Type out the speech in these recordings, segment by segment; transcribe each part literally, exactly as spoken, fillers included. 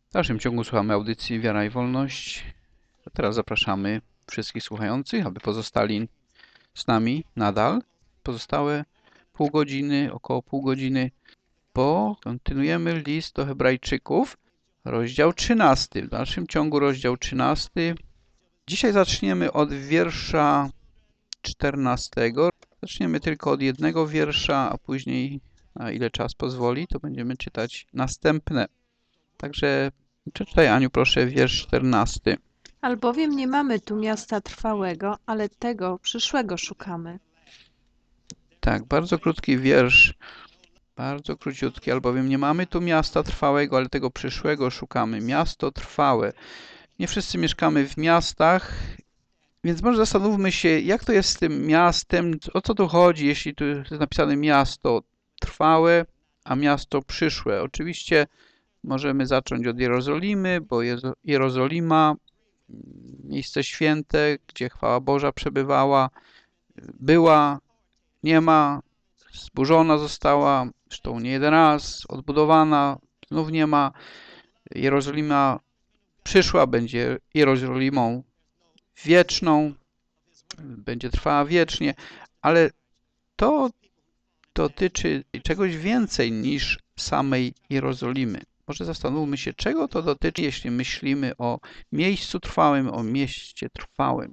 W dalszym ciągu słuchamy audycji Wiara i Wolność. A teraz zapraszamy wszystkich słuchających, aby pozostali z nami nadal. Pozostałe pół godziny, około pół godziny, bo kontynuujemy list do Hebrajczyków, rozdział trzynasty. W dalszym ciągu rozdział trzynasty. Dzisiaj zaczniemy od wiersza czternastego. Zaczniemy tylko od jednego wiersza, a później, na ile czas pozwoli, to będziemy czytać następne. Także przeczytaj, Aniu, proszę, wiersz czternasty. Albowiem nie mamy tu miasta trwałego, ale tego przyszłego szukamy. Tak, bardzo krótki wiersz, bardzo króciutki, albowiem nie mamy tu miasta trwałego, ale tego przyszłego szukamy. Miasto trwałe. Nie wszyscy mieszkamy w miastach, więc może zastanówmy się, jak to jest z tym miastem, o co tu chodzi, jeśli tu jest napisane miasto trwałe, a miasto przyszłe. Oczywiście możemy zacząć od Jerozolimy, bo Jerozolima, miejsce święte, gdzie chwała Boża przebywała, była, nie ma, zburzona została, zresztą nie jeden raz, odbudowana, znów nie ma. Jerozolima przyszła, będzie Jerozolimą wieczną, będzie trwała wiecznie, ale to dotyczy czegoś więcej niż samej Jerozolimy. Może zastanówmy się, czego to dotyczy, jeśli myślimy o miejscu trwałym, o mieście trwałym.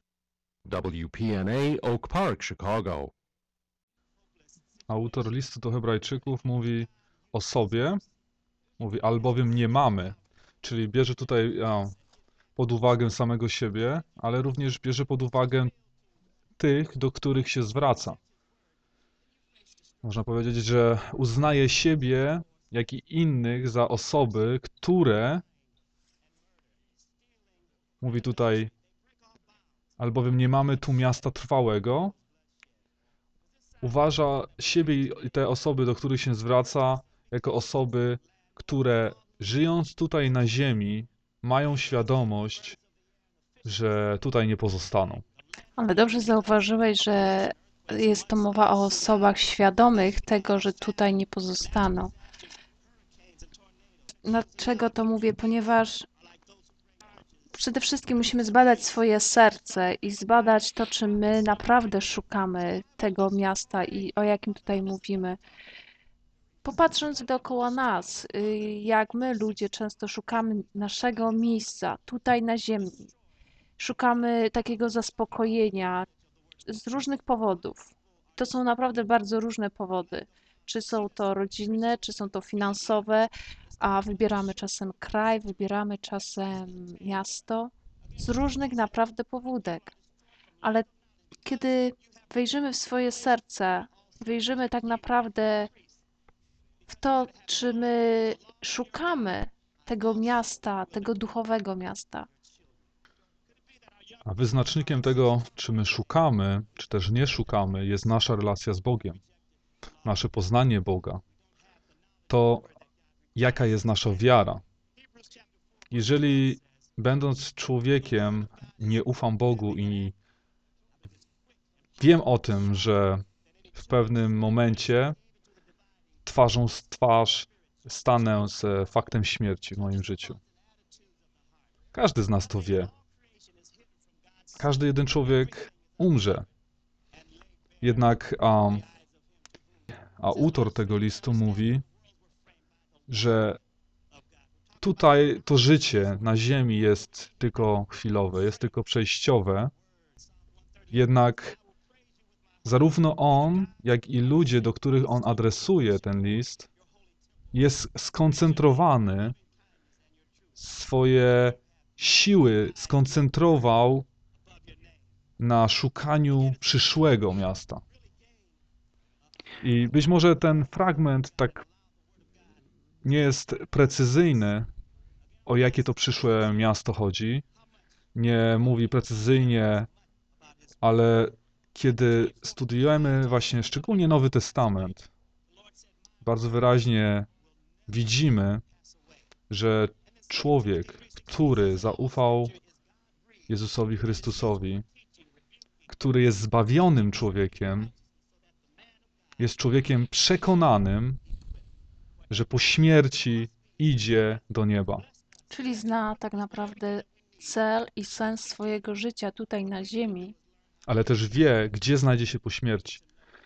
W P N A Oak Park, Chicago. Autor listu do Hebrajczyków mówi o sobie, mówi albowiem nie mamy, czyli bierze tutaj a, pod uwagę samego siebie, ale również bierze pod uwagę tych, do których się zwraca. Można powiedzieć, że uznaje siebie, jak i innych za osoby, które, mówi tutaj, albowiem nie mamy tu miasta trwałego, uważa siebie i te osoby, do których się zwraca, jako osoby, które żyjąc tutaj na ziemi, mają świadomość, że tutaj nie pozostaną. Ale dobrze zauważyłeś, że jest to mowa o osobach świadomych tego, że tutaj nie pozostaną. Dlaczego to mówię? Ponieważ przede wszystkim musimy zbadać swoje serce i zbadać to, czy my naprawdę szukamy tego miasta i o jakim tutaj mówimy. Popatrząc dookoła nas, y, jak my ludzie często szukamy naszego miejsca tutaj na ziemi, szukamy takiego zaspokojenia z różnych powodów. To są naprawdę bardzo różne powody. Czy są to rodzinne, czy są to finansowe, a wybieramy czasem kraj, wybieramy czasem miasto, z różnych naprawdę pobudek. Ale kiedy wejrzymy w swoje serce, wejrzymy tak naprawdę w to, czy my szukamy tego miasta, tego duchowego miasta. A wyznacznikiem tego, czy my szukamy, czy też nie szukamy, jest nasza relacja z Bogiem, nasze poznanie Boga. To, jaka jest nasza wiara. Jeżeli będąc człowiekiem nie ufam Bogu i wiem o tym, że w pewnym momencie twarzą z twarz stanę z faktem śmierci w moim życiu. Każdy z nas to wie. Każdy jeden człowiek umrze. Jednak um, autor tego listu mówi, że tutaj to życie na ziemi jest tylko chwilowe, jest tylko przejściowe. Jednak zarówno on, jak i ludzie, do których on adresuje ten list, jest skoncentrowany, swoje siły skoncentrował na szukaniu przyszłego miasta. I być może ten fragment tak nie jest precyzyjny, o jakie to przyszłe miasto chodzi. Nie mówi precyzyjnie, ale kiedy studiujemy właśnie szczególnie Nowy Testament, bardzo wyraźnie widzimy, że człowiek, który zaufał Jezusowi Chrystusowi, który jest zbawionym człowiekiem, jest człowiekiem przekonanym, że po śmierci idzie do nieba. Czyli zna tak naprawdę cel i sens swojego życia tutaj na ziemi. ale też wie, gdzie znajdzie się po śmierci.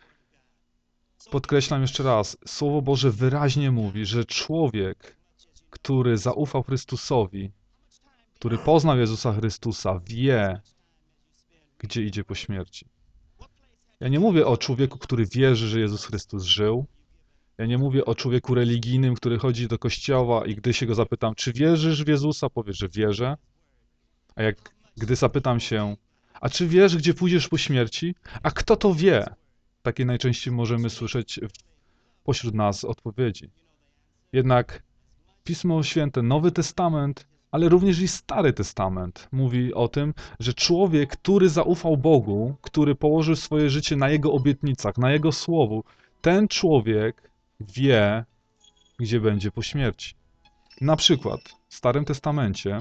Podkreślam jeszcze raz, Słowo Boże wyraźnie mówi, że człowiek, który zaufał Chrystusowi, który poznał Jezusa Chrystusa, wie, gdzie idzie po śmierci. Ja nie mówię o człowieku, który wierzy, że Jezus Chrystus żył. Ja nie mówię o człowieku religijnym, który chodzi do kościoła i gdy się go zapytam, czy wierzysz w Jezusa, powie, że wierzę. A jak gdy zapytam się, a czy wiesz, gdzie pójdziesz po śmierci? A kto to wie? Takie najczęściej możemy słyszeć pośród nas odpowiedzi. Jednak Pismo Święte, Nowy Testament, ale również i Stary Testament mówi o tym, że człowiek, który zaufał Bogu, który położył swoje życie na Jego obietnicach, na Jego słowu, ten człowiek wie, gdzie będzie po śmierci. Na przykład w Starym Testamencie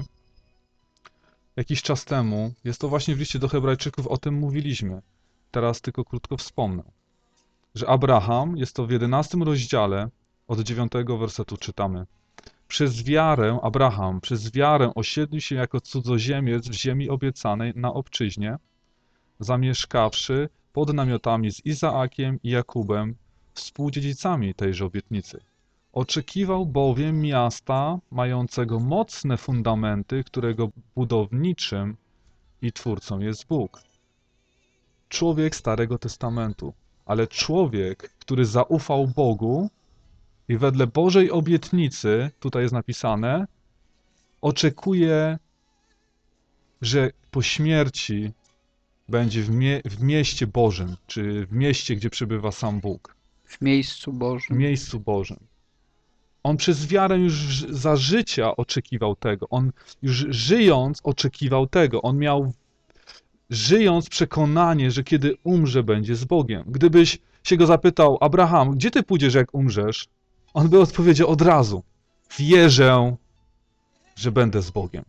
jakiś czas temu, jest to właśnie w liście do Hebrajczyków, o tym mówiliśmy. Teraz tylko krótko wspomnę, że Abraham, jest to w jedenastym rozdziale, od dziewiątego wersetu czytamy. Przez wiarę Abraham, przez wiarę osiedlił się jako cudzoziemiec w ziemi obiecanej na obczyźnie, zamieszkawszy pod namiotami z Izaakiem i Jakubem, współdziedzicami tejże obietnicy. Oczekiwał bowiem miasta mającego mocne fundamenty, którego budowniczym i twórcą jest Bóg. Człowiek Starego Testamentu, ale człowiek, który zaufał Bogu i wedle Bożej obietnicy, tutaj jest napisane, oczekuje, że po śmierci będzie w, mie w mieście Bożym, czy w mieście, gdzie przebywa sam Bóg. W miejscu W Bożym. miejscu Bożym. On przez wiarę już za życia oczekiwał tego. On już żyjąc oczekiwał tego. On miał żyjąc przekonanie, że kiedy umrze, będzie z Bogiem. Gdybyś się go zapytał, Abraham, gdzie ty pójdziesz, jak umrzesz? On by odpowiedział od razu, wierzę, że będę z Bogiem.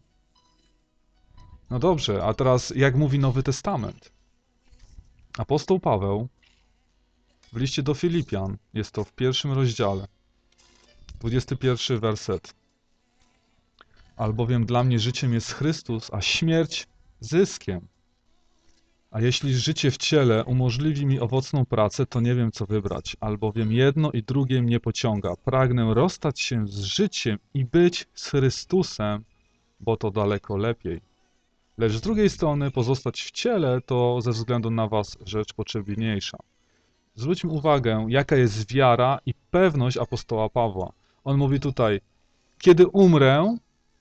No dobrze, a teraz jak mówi Nowy Testament? Apostoł Paweł w liście do Filipian, jest to w pierwszym rozdziale, dwudziesty pierwszy werset. Albowiem dla mnie życiem jest Chrystus, a śmierć zyskiem. A jeśli życie w ciele umożliwi mi owocną pracę, to nie wiem, co wybrać, albowiem jedno i drugie mnie pociąga. Pragnę rozstać się z życiem i być z Chrystusem, bo to daleko lepiej. Lecz z drugiej strony pozostać w ciele to ze względu na was rzecz potrzebniejsza. Zwróćmy uwagę, jaka jest wiara i pewność apostoła Pawła. On mówi tutaj, kiedy umrę,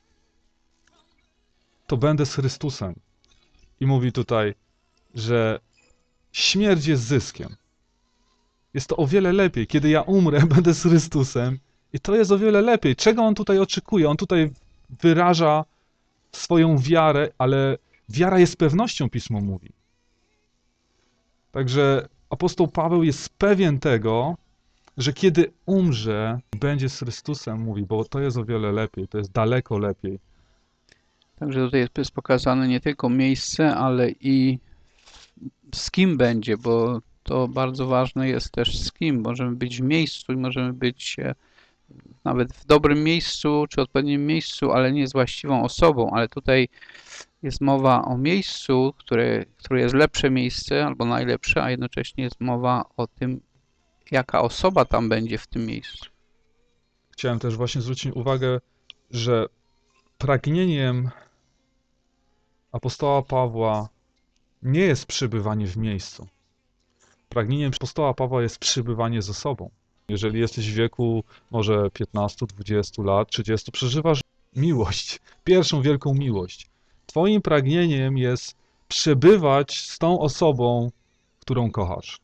to będę z Chrystusem. I mówi tutaj, że śmierć jest zyskiem. Jest to o wiele lepiej. Kiedy ja umrę, będę z Chrystusem i to jest o wiele lepiej. Czego on tutaj oczekuje? On tutaj wyraża swoją wiarę, ale wiara jest pewnością, Pismo mówi. Także apostoł Paweł jest pewien tego, że kiedy umrze, będzie z Chrystusem, mówi, bo to jest o wiele lepiej, to jest daleko lepiej. Także tutaj jest, jest pokazane nie tylko miejsce, ale i z kim będzie, bo to bardzo ważne jest też z kim. Możemy być w miejscu i możemy być nawet w dobrym miejscu, czy odpowiednim miejscu, ale nie z właściwą osobą. Ale tutaj jest mowa o miejscu, które, które jest lepsze miejsce albo najlepsze, a jednocześnie jest mowa o tym, jaka osoba tam będzie w tym miejscu. Chciałem też właśnie zwrócić uwagę, że pragnieniem apostoła Pawła nie jest przebywanie w miejscu. Pragnieniem apostoła Pawła jest przebywanie ze sobą. Jeżeli jesteś w wieku może piętnastu, dwudziestu lat, trzydziestu, przeżywasz miłość, pierwszą wielką miłość. Twoim pragnieniem jest przebywać z tą osobą, którą kochasz.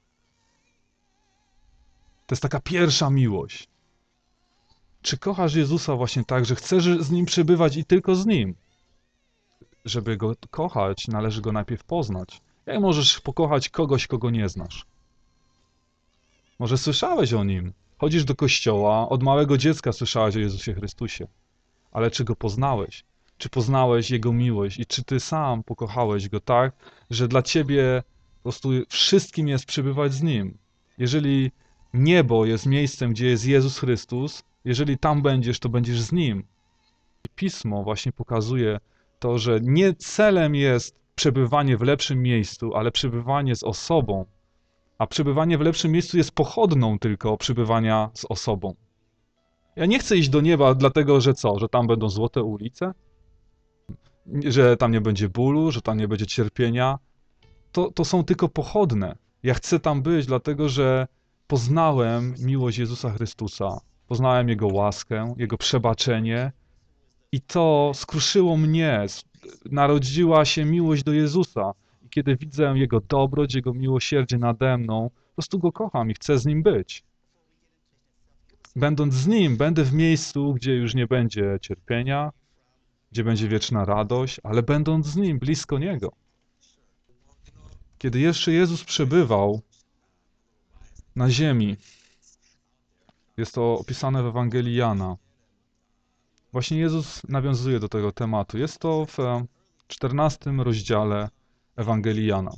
To jest taka pierwsza miłość. Czy kochasz Jezusa właśnie tak, że chcesz z Nim przebywać i tylko z Nim? Żeby Go kochać, należy Go najpierw poznać. Jak możesz pokochać kogoś, kogo nie znasz? Może słyszałeś o Nim. Chodzisz do kościoła, od małego dziecka słyszałeś o Jezusie Chrystusie. Ale czy Go poznałeś? Czy poznałeś Jego miłość? I czy Ty sam pokochałeś Go tak, że dla Ciebie po prostu wszystkim jest przebywać z Nim? Jeżeli niebo jest miejscem, gdzie jest Jezus Chrystus, jeżeli tam będziesz, to będziesz z Nim. Pismo właśnie pokazuje to, że nie celem jest przebywanie w lepszym miejscu, ale przebywanie z osobą, a przebywanie w lepszym miejscu jest pochodną tylko przebywania z osobą. Ja nie chcę iść do nieba dlatego, że co? Że tam będą złote ulice? Że tam nie będzie bólu, że tam nie będzie cierpienia? To, to są tylko pochodne. Ja chcę tam być dlatego, że poznałem miłość Jezusa Chrystusa, poznałem Jego łaskę, Jego przebaczenie i to skruszyło mnie. Narodziła się miłość do Jezusa. I kiedy widzę Jego dobroć, Jego miłosierdzie nade mną, po prostu Go kocham i chcę z Nim być. Będąc z Nim, będę w miejscu, gdzie już nie będzie cierpienia, gdzie będzie wieczna radość, ale będąc z Nim, blisko Niego. Kiedy jeszcze Jezus przebywał na ziemi, jest to opisane w Ewangelii Jana, właśnie Jezus nawiązuje do tego tematu. Jest to w czternastym rozdziale Ewangelii Jana.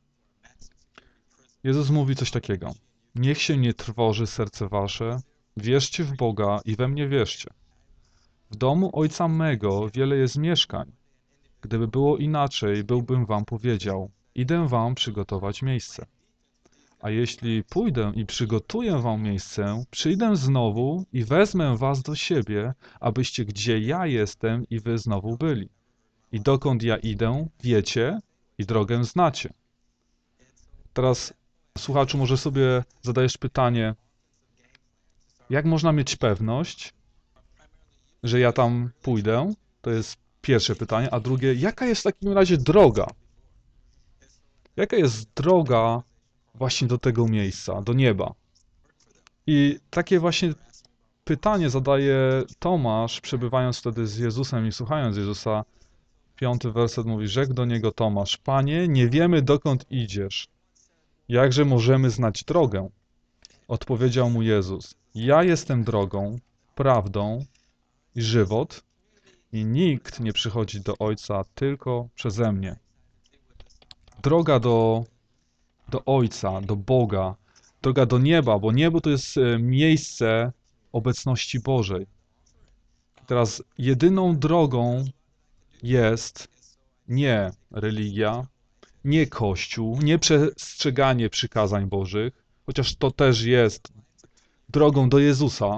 Jezus mówi coś takiego. Niech się nie trwoży serce wasze, wierzcie w Boga i we mnie wierzcie. W domu Ojca mego wiele jest mieszkań. Gdyby było inaczej, byłbym wam powiedział, idę wam przygotować miejsce. A jeśli pójdę i przygotuję wam miejsce, przyjdę znowu i wezmę was do siebie, abyście gdzie ja jestem i wy znowu byli. I dokąd ja idę, wiecie i drogę znacie. Teraz, słuchaczu, może sobie zadajesz pytanie, jak można mieć pewność, że ja tam pójdę? To jest pierwsze pytanie. A drugie, jaka jest w takim razie droga? Jaka jest droga właśnie do tego miejsca, do nieba? I takie właśnie pytanie zadaje Tomasz, przebywając wtedy z Jezusem i słuchając Jezusa. Piąty werset mówi, rzekł do niego Tomasz, Panie, nie wiemy dokąd idziesz. Jakże możemy znać drogę? Odpowiedział mu Jezus, ja jestem drogą, prawdą i żywot i nikt nie przychodzi do Ojca tylko przeze mnie. Droga do, do Ojca, do Boga, droga do nieba, bo niebo to jest miejsce obecności Bożej. Teraz jedyną drogą jest nie religia, nie Kościół, nie przestrzeganie przykazań Bożych, chociaż to też jest drogą do Jezusa.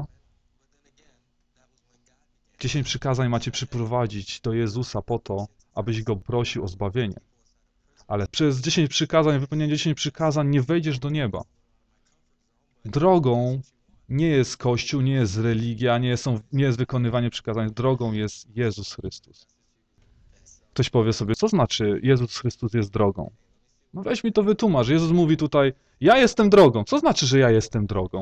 Dziesięć przykazań macie przyprowadzić do Jezusa po to, abyś Go prosił o zbawienie. Ale przez dziesięć przykazań, wypełnienie dziesięć przykazań nie wejdziesz do nieba. Drogą nie jest Kościół, nie jest religia, nie, są, nie jest wykonywanie przykazań. Drogą jest Jezus Chrystus. Ktoś powie sobie, co znaczy Jezus Chrystus jest drogą? No weź mi to wytłumacz. Jezus mówi tutaj, ja jestem drogą. Co znaczy, że ja jestem drogą?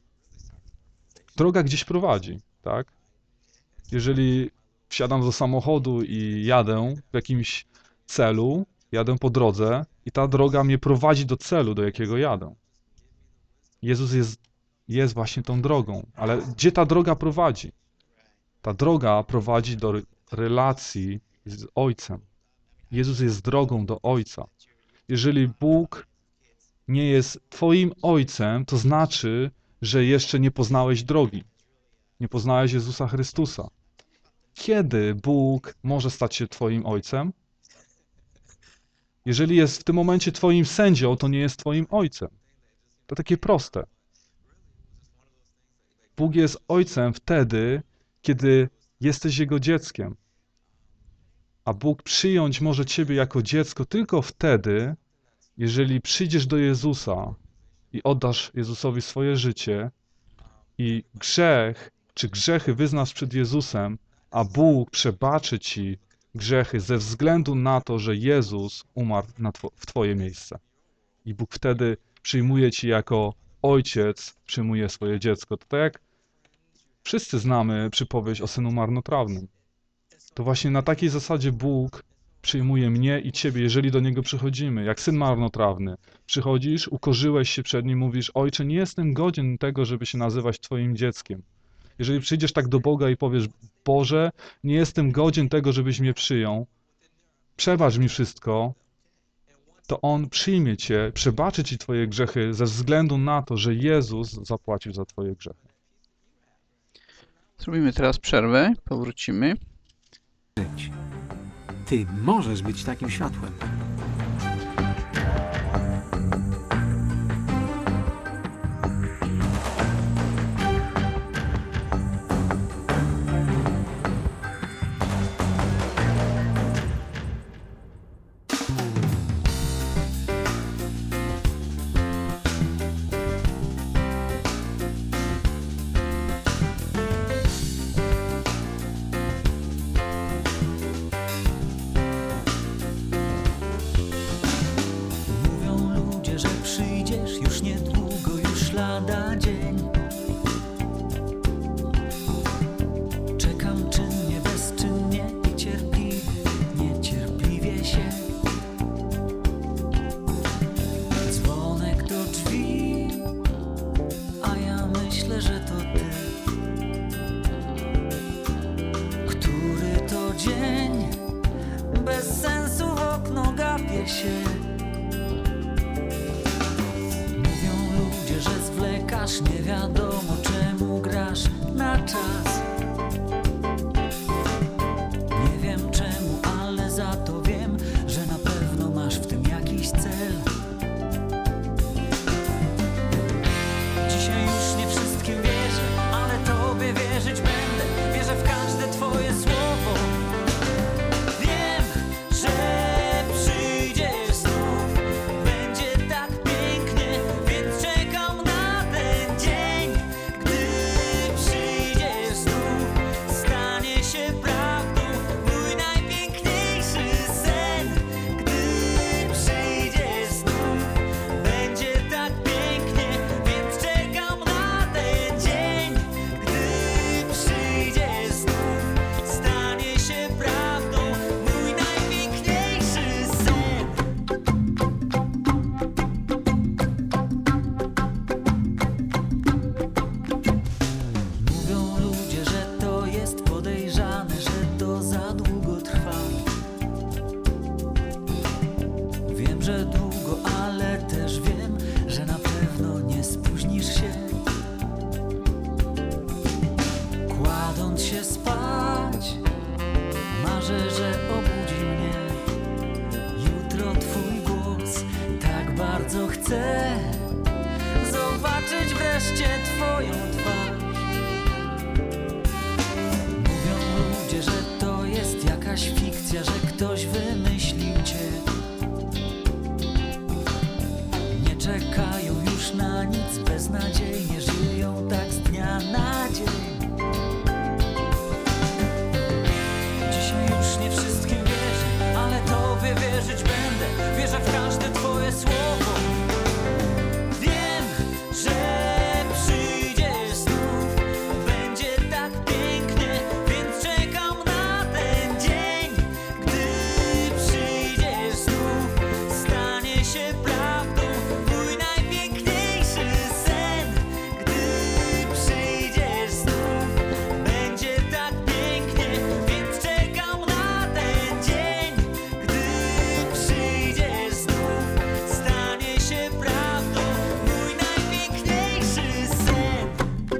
Droga gdzieś prowadzi, tak? Jeżeli wsiadam do samochodu i jadę w jakimś celu, jadę po drodze i ta droga mnie prowadzi do celu, do jakiego jadę. Jezus jest, jest właśnie tą drogą, ale gdzie ta droga prowadzi? Ta droga prowadzi do relacji z Ojcem. Jezus jest drogą do Ojca. Jeżeli Bóg nie jest Twoim Ojcem, to znaczy, że jeszcze nie poznałeś drogi. Nie poznałeś Jezusa Chrystusa. Kiedy Bóg może stać się Twoim Ojcem? Jeżeli jest w tym momencie Twoim sędzią, to nie jest Twoim Ojcem. To takie proste. Bóg jest Ojcem wtedy, kiedy jesteś Jego dzieckiem. A Bóg przyjąć może Ciebie jako dziecko tylko wtedy, jeżeli przyjdziesz do Jezusa i oddasz Jezusowi swoje życie i grzech czy grzechy wyznasz przed Jezusem, a Bóg przebaczy Ci grzechy ze względu na to, że Jezus umarł na two- w Twoje miejsce. I Bóg wtedy przyjmuje Ci jako ojciec, przyjmuje swoje dziecko. To tak jak wszyscy znamy przypowieść o synu marnotrawnym. To właśnie na takiej zasadzie Bóg przyjmuje mnie i Ciebie, jeżeli do Niego przychodzimy. Jak syn marnotrawny. Przychodzisz, ukorzyłeś się przed Nim, mówisz, Ojcze, nie jestem godzien tego, żeby się nazywać Twoim dzieckiem. Jeżeli przyjdziesz tak do Boga i powiesz, Boże, nie jestem godzien tego, żebyś mnie przyjął, przebacz mi wszystko, to On przyjmie Cię, przebaczy Ci Twoje grzechy ze względu na to, że Jezus zapłacił za Twoje grzechy. Zrobimy teraz przerwę, powrócimy. Ty możesz być takim światłem. Mówią ludzie, że przyjdziesz już niedługo, już lada dzień. Czekam czynnie, bezczynnie i cierpliwie, niecierpliwie się. Dzwonek do drzwi, a ja myślę, że to ty. Który to dzień, bez sensu w okno gapię się. Mówią ludzie, że zwlekasz, nie wiadomo czemu grasz na czas. Nie wiem czemu, ale za to wiem, że na pewno masz w tym jakiś cel. Dzisiaj już nie wszystkim wierzę, ale tobie wierzyć będę. Wierzę w każde twoje słowo. Wiem, że przyjdziesz znów. Będzie tak pięknie, więc czekam na ten dzień. Gdy przyjdziesz znów, stanie się prawdą mój najpiękniejszy sen. Gdy przyjdziesz znów, będzie tak pięknie, więc czekam na ten dzień. Gdy przyjdziesz znów, stanie się prawdą mój najpiękniejszy sen. Mówią ludzie, że to jest podejrzane, że to za długo trwa. Wiem, że długo, ale też wiem, że na pewno nie spóźnisz się. Kładąc się spać, marzę, że obudzi mnie jutro twój głos. Tak bardzo chcę zobaczyć wreszcie twoją twarz. Mówią ludzie, że to jest jakaś fikcja, że ktoś wymyślił cię. Nie czekają już na nic, beznadziejnie żyją tak z dnia na dzień. Dzisiaj już nie wszystkim wierzę, ale tobie wierzyć będę. Wierzę w każde twoje słowo. Wiem, że przyjdziesz znów. Będzie tak pięknie, więc czekam na ten dzień. Gdy przyjdziesz znów, stanie się prawdą mój najpiękniejszy sen. Gdy przyjdziesz znów, będzie tak pięknie, więc czekam na ten dzień. Gdy przyjdziesz znów, stanie się prawdą mój najpiękniejszy sen.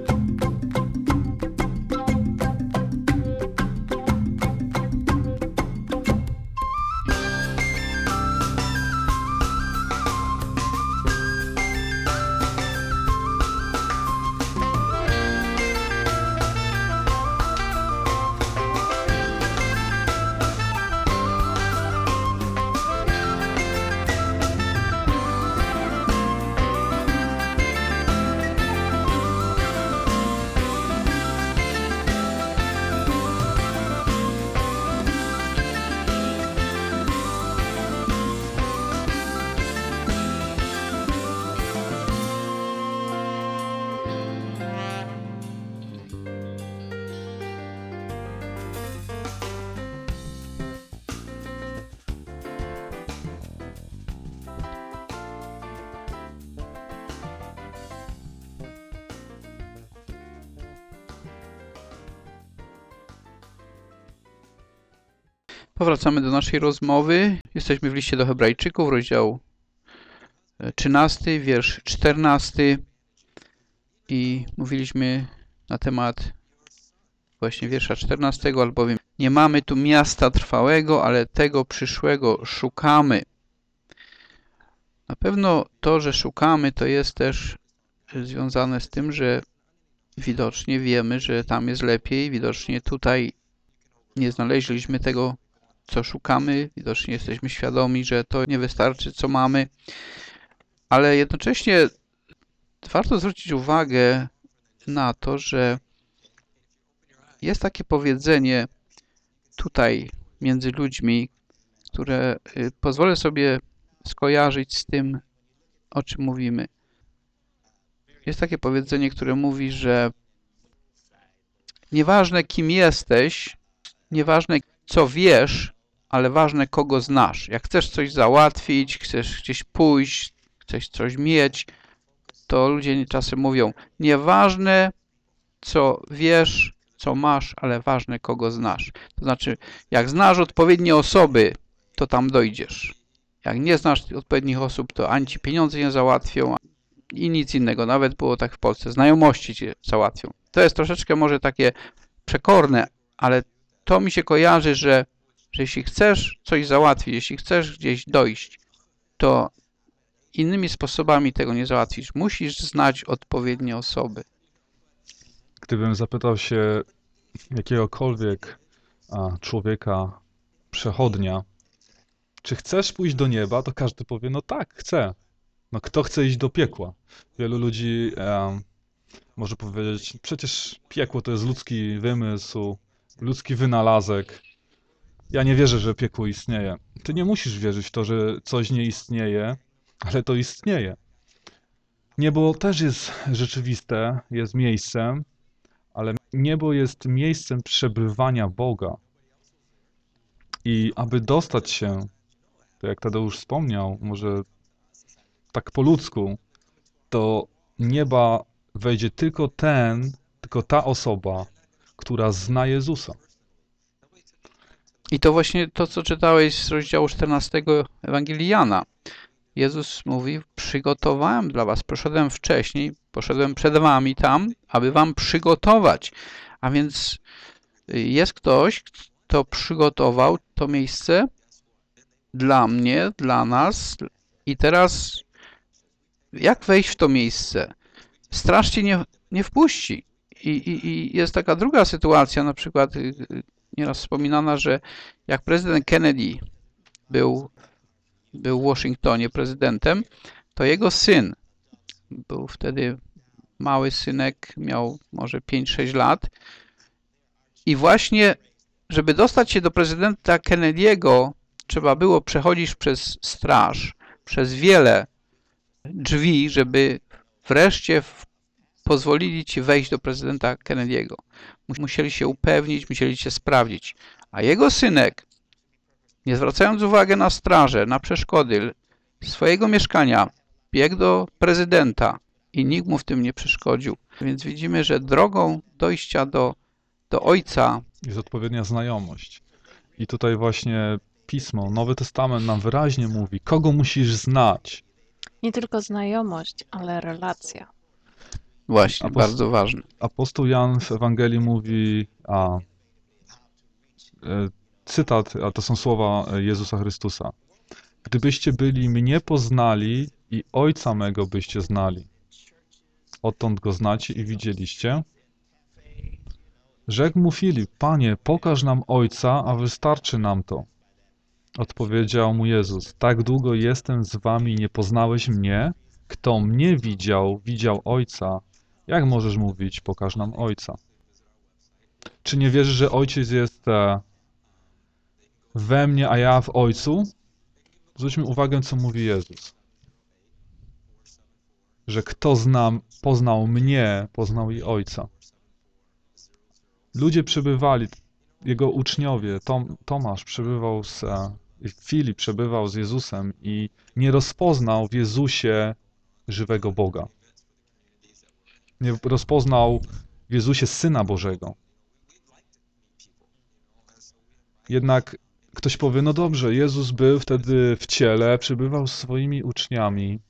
Powracamy do naszej rozmowy. Jesteśmy w liście do Hebrajczyków, rozdział trzynasty, wiersz czternasty i mówiliśmy na temat właśnie wiersza czternastego, albowiem Nie mamy tu miasta trwałego, ale tego przyszłego szukamy. Na pewno to, że szukamy, to jest też związane z tym, że widocznie wiemy, że tam jest lepiej. Widocznie tutaj nie znaleźliśmy tego, co szukamy. Widocznie jesteśmy świadomi, że to nie wystarczy, co mamy. Ale jednocześnie warto zwrócić uwagę na to, że jest takie powiedzenie tutaj między ludźmi, które pozwolę sobie skojarzyć z tym, o czym mówimy. Jest takie powiedzenie, które mówi, że nieważne kim jesteś, nieważne co wiesz, ale ważne kogo znasz. Jak chcesz coś załatwić, chcesz gdzieś pójść, chcesz coś mieć, to ludzie czasem mówią, nieważne co wiesz, co masz, ale ważne kogo znasz. To znaczy, jak znasz odpowiednie osoby, to tam dojdziesz. Jak nie znasz odpowiednich osób, to ani ci pieniądze nie załatwią i nic innego. Nawet było tak w Polsce. Znajomości cię załatwią. To jest troszeczkę może takie przekorne, ale to mi się kojarzy, że, że jeśli chcesz coś załatwić, jeśli chcesz gdzieś dojść, to innymi sposobami tego nie załatwisz. Musisz znać odpowiednie osoby. Gdybym zapytał się jakiegokolwiek a, człowieka, przechodnia, czy chcesz pójść do nieba, to każdy powie, no tak, chcę. No kto chce iść do piekła? Wielu ludzi em, może powiedzieć, przecież piekło to jest ludzki wymysł, ludzki wynalazek. Ja nie wierzę, że piekło istnieje. Ty nie musisz wierzyć w to, że coś nie istnieje, ale to istnieje. Niebo też jest rzeczywiste, jest miejscem, ale niebo jest miejscem przebywania Boga. I aby dostać się, to jak Tadeusz wspomniał, może tak po ludzku, do nieba wejdzie tylko ten, tylko ta osoba, która zna Jezusa. I to właśnie to, co czytałeś z rozdziału czternastego Ewangelii Jana. Jezus mówi, przygotowałem dla was, poszedłem wcześniej, poszedłem przed wami tam, aby wam przygotować. A więc jest ktoś, kto przygotował to miejsce dla mnie, dla nas. I teraz jak wejść w to miejsce? Straż cię nie, nie wpuści. I, i, I jest taka druga sytuacja, na przykład nieraz wspominana, że jak prezydent Kennedy był, był w Waszyngtonie prezydentem, to jego syn, był wtedy mały synek, miał może pięć sześć lat i właśnie, żeby dostać się do prezydenta Kennedy'ego, trzeba było przechodzić przez straż, przez wiele drzwi, żeby wreszcie pozwolili ci wejść do prezydenta Kennedy'ego. Musieli się upewnić, musieli się sprawdzić. A jego synek, nie zwracając uwagi na straże, na przeszkody swojego mieszkania, biegł do prezydenta i nikt mu w tym nie przeszkodził. Więc widzimy, że drogą dojścia do, do Ojca Jest odpowiednia znajomość. I tutaj właśnie Pismo, Nowy Testament nam wyraźnie mówi, kogo musisz znać. Nie tylko znajomość, ale relacja. właśnie, Apost- bardzo ważne. Apostoł Jan w Ewangelii mówi, a e, cytat, a to są słowa Jezusa Chrystusa. Gdybyście byli mnie poznali i Ojca mego byście znali. Odtąd go znacie i widzieliście. Rzekł mu Filip, Panie, pokaż nam Ojca, a wystarczy nam to. Odpowiedział mu Jezus, tak długo jestem z wami, nie poznałeś mnie? Kto mnie widział, widział Ojca. Jak możesz mówić, pokaż nam Ojca? Czy nie wierzysz, że Ojciec jest e, we mnie, a ja w Ojcu? Zwróćmy uwagę, co mówi Jezus. Że kto zna, poznał mnie, poznał i Ojca. Ludzie przebywali, jego uczniowie, Tom, Tomasz przebywał z, Filip przebywał z Jezusem i nie rozpoznał w Jezusie żywego Boga. Nie rozpoznał w Jezusie Syna Bożego. Jednak ktoś powie, no dobrze, Jezus był wtedy w ciele, przebywał z swoimi uczniami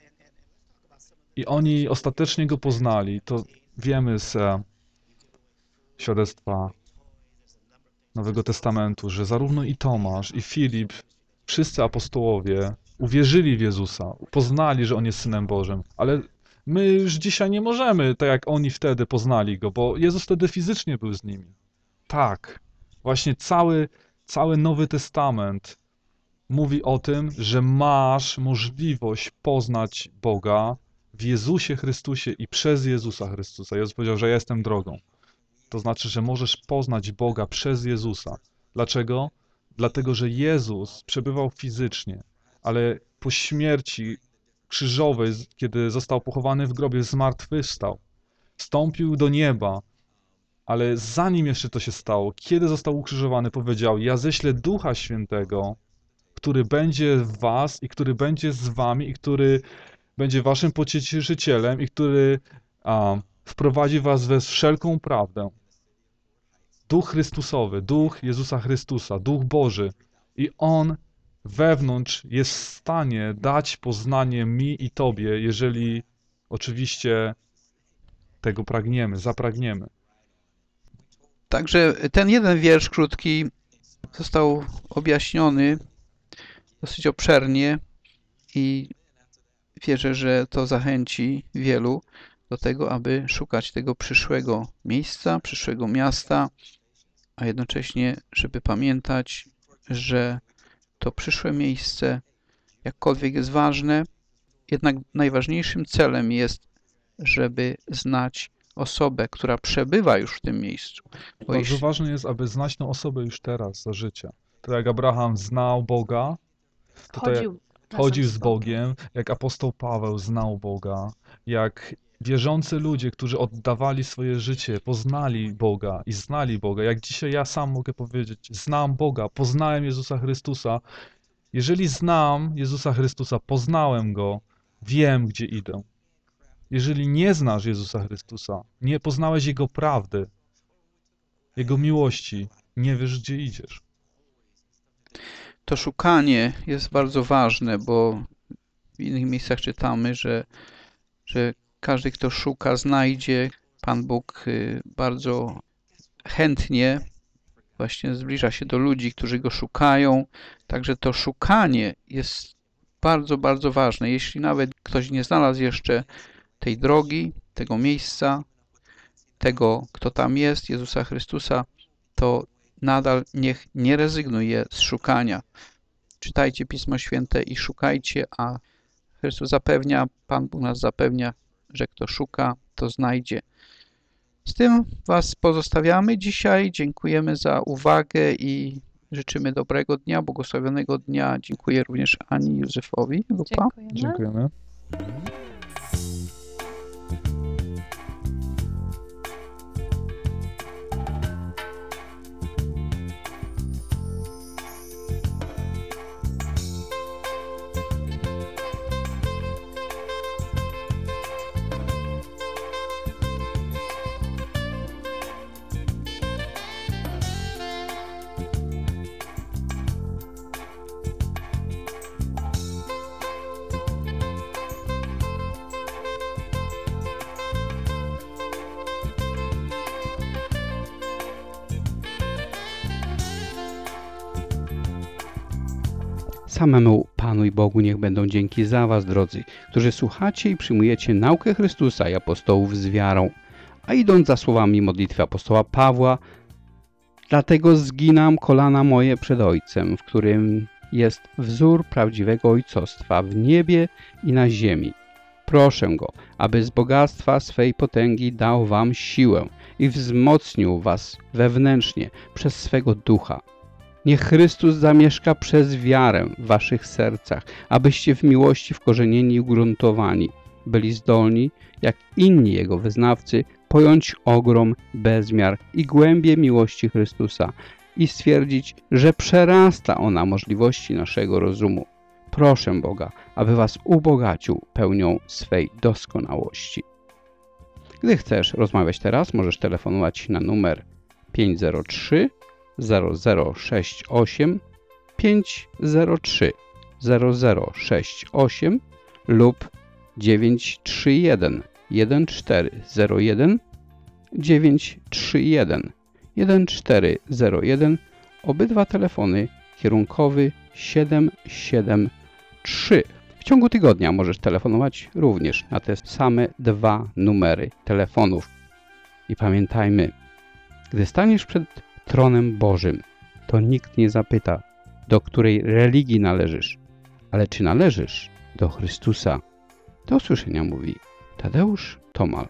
i oni ostatecznie Go poznali. To wiemy z świadectwa Nowego Testamentu, że zarówno i Tomasz, i Filip, wszyscy apostołowie uwierzyli w Jezusa, poznali, że On jest Synem Bożym, ale my już dzisiaj nie możemy, tak jak oni wtedy poznali Go, bo Jezus wtedy fizycznie był z nimi. Tak, właśnie cały, cały Nowy Testament mówi o tym, że masz możliwość poznać Boga w Jezusie Chrystusie i przez Jezusa Chrystusa. Jezus powiedział, że ja jestem drogą. To znaczy, że możesz poznać Boga przez Jezusa. Dlaczego? Dlatego, że Jezus przebywał fizycznie, ale po śmierci krzyżowej, kiedy został pochowany w grobie, zmartwychwstał. Wstąpił do nieba, ale zanim jeszcze to się stało, kiedy został ukrzyżowany, powiedział: ja ześlę Ducha Świętego, który będzie w was i który będzie z wami i który będzie waszym pocieszycielem i który a, wprowadzi was we wszelką prawdę. Duch Chrystusowy, Duch Jezusa Chrystusa, Duch Boży. I On wewnątrz jest w stanie dać poznanie mi i tobie, jeżeli oczywiście tego pragniemy, zapragniemy. Także ten jeden wiersz krótki został objaśniony dosyć obszernie i wierzę, że to zachęci wielu do tego, aby szukać tego przyszłego miejsca, przyszłego miasta, a jednocześnie, żeby pamiętać, że to przyszłe miejsce, jakkolwiek jest ważne, jednak najważniejszym celem jest, żeby znać osobę, która przebywa już w tym miejscu. Bo Bardzo jeśli... ważne jest, aby znać tę osobę już teraz, za życia. Tak jak Abraham znał Boga, to tak jak Chodził, chodził razem z Bogiem, jak apostoł Paweł znał Boga, jak wierzący ludzie, którzy oddawali swoje życie, poznali Boga i znali Boga, jak dzisiaj ja sam mogę powiedzieć, znam Boga, poznałem Jezusa Chrystusa. Jeżeli znam Jezusa Chrystusa, poznałem Go, wiem, gdzie idę. Jeżeli nie znasz Jezusa Chrystusa, nie poznałeś Jego prawdy, Jego miłości, nie wiesz, gdzie idziesz. To szukanie jest bardzo ważne, bo w innych miejscach czytamy, że, że każdy, kto szuka, znajdzie. Pan Bóg bardzo chętnie właśnie zbliża się do ludzi, którzy Go szukają. Także to szukanie jest bardzo, bardzo ważne. Jeśli nawet ktoś nie znalazł jeszcze tej drogi, tego miejsca, tego, kto tam jest, Jezusa Chrystusa, to nadal niech nie rezygnuje z szukania. Czytajcie Pismo Święte i szukajcie, a Chrystus zapewnia, Pan Bóg nas zapewnia, że kto szuka, to znajdzie. Z tym Was pozostawiamy dzisiaj. Dziękujemy za uwagę i życzymy dobrego dnia, błogosławionego dnia. Dziękuję również Ani i Józefowi. Lupa. Dziękujemy. Dziękujemy. Samemu Panu i Bogu niech będą dzięki za was, drodzy, którzy słuchacie i przyjmujecie naukę Chrystusa i apostołów z wiarą. A idąc za słowami modlitwy apostoła Pawła, dlatego zginam kolana moje przed Ojcem, w którym jest wzór prawdziwego ojcostwa w niebie i na ziemi. Proszę Go, aby z bogactwa swej potęgi dał wam siłę i wzmocnił was wewnętrznie przez swego ducha. Niech Chrystus zamieszka przez wiarę w waszych sercach, abyście w miłości wkorzenieni i ugruntowani byli zdolni, jak inni Jego wyznawcy, pojąć ogrom, bezmiar i głębię miłości Chrystusa i stwierdzić, że przerasta ona możliwości naszego rozumu. Proszę Boga, aby was ubogacił pełnią swej doskonałości. Gdy chcesz rozmawiać teraz, możesz telefonować na numer pięć zero trzy zero zero sześć osiem pięć zero trzy zero zero sześć osiem lub dziewięć trzy jeden jeden cztery zero jeden dziewięć trzy jeden jeden cztery zero jeden obydwa telefony kierunkowy siedem siedem trzy. W ciągu tygodnia możesz telefonować również na te same dwa numery telefonów. I pamiętajmy, gdy staniesz przed tronem Bożym, to nikt nie zapyta, do której religii należysz, ale czy należysz do Chrystusa. Do usłyszenia mówi Tadeusz Tomal.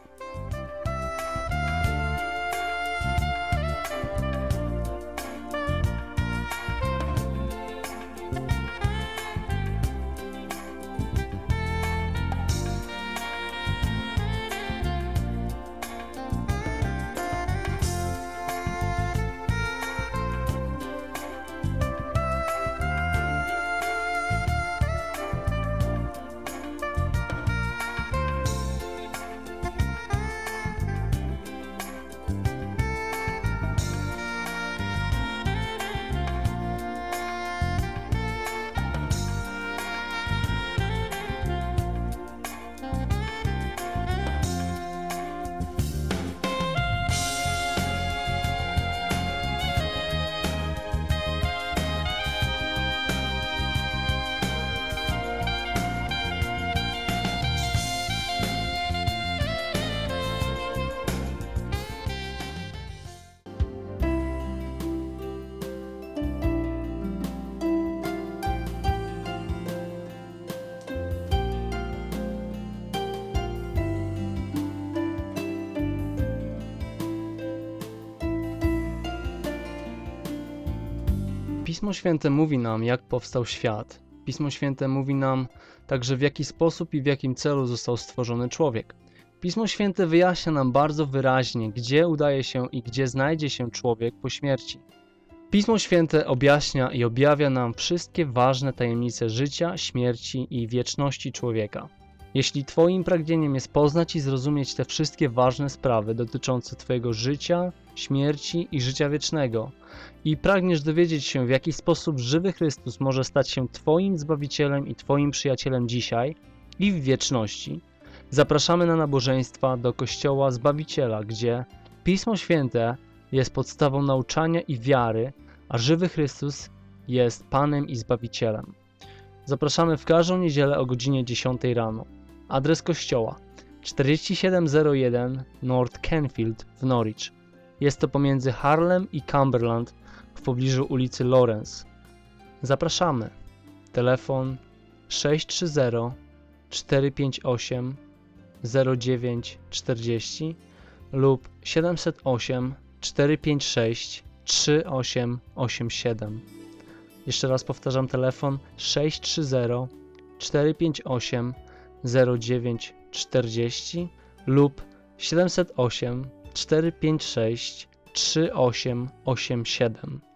Pismo Święte mówi nam, jak powstał świat. Pismo Święte mówi nam także, w jaki sposób i w jakim celu został stworzony człowiek. Pismo Święte wyjaśnia nam bardzo wyraźnie, gdzie udaje się i gdzie znajdzie się człowiek po śmierci. Pismo Święte objaśnia i objawia nam wszystkie ważne tajemnice życia, śmierci i wieczności człowieka. Jeśli Twoim pragnieniem jest poznać i zrozumieć te wszystkie ważne sprawy dotyczące Twojego życia, śmierci i życia wiecznego i pragniesz dowiedzieć się, w jaki sposób żywy Chrystus może stać się Twoim Zbawicielem i Twoim przyjacielem dzisiaj i w wieczności, zapraszamy na nabożeństwa do Kościoła Zbawiciela, gdzie Pismo Święte jest podstawą nauczania i wiary, a żywy Chrystus jest Panem i Zbawicielem. Zapraszamy w każdą niedzielę o godzinie dziesiątej rano. Adres kościoła czterdzieści siedem zero jeden North Canfield w Norwich. Jest to pomiędzy Harlem i Cumberland w pobliżu ulicy Lawrence. Zapraszamy. Telefon sześć trzy zero cztery pięć osiem zero dziewięć czterdzieści lub siedem zero osiem cztery pięć sześć trzy osiem osiem siedem. Jeszcze raz powtarzam, telefon sześć trzy zero cztery pięć osiem zero dziewięć czterdzieści lub siedem zero osiem cztery pięć sześć trzy osiem osiem siedem.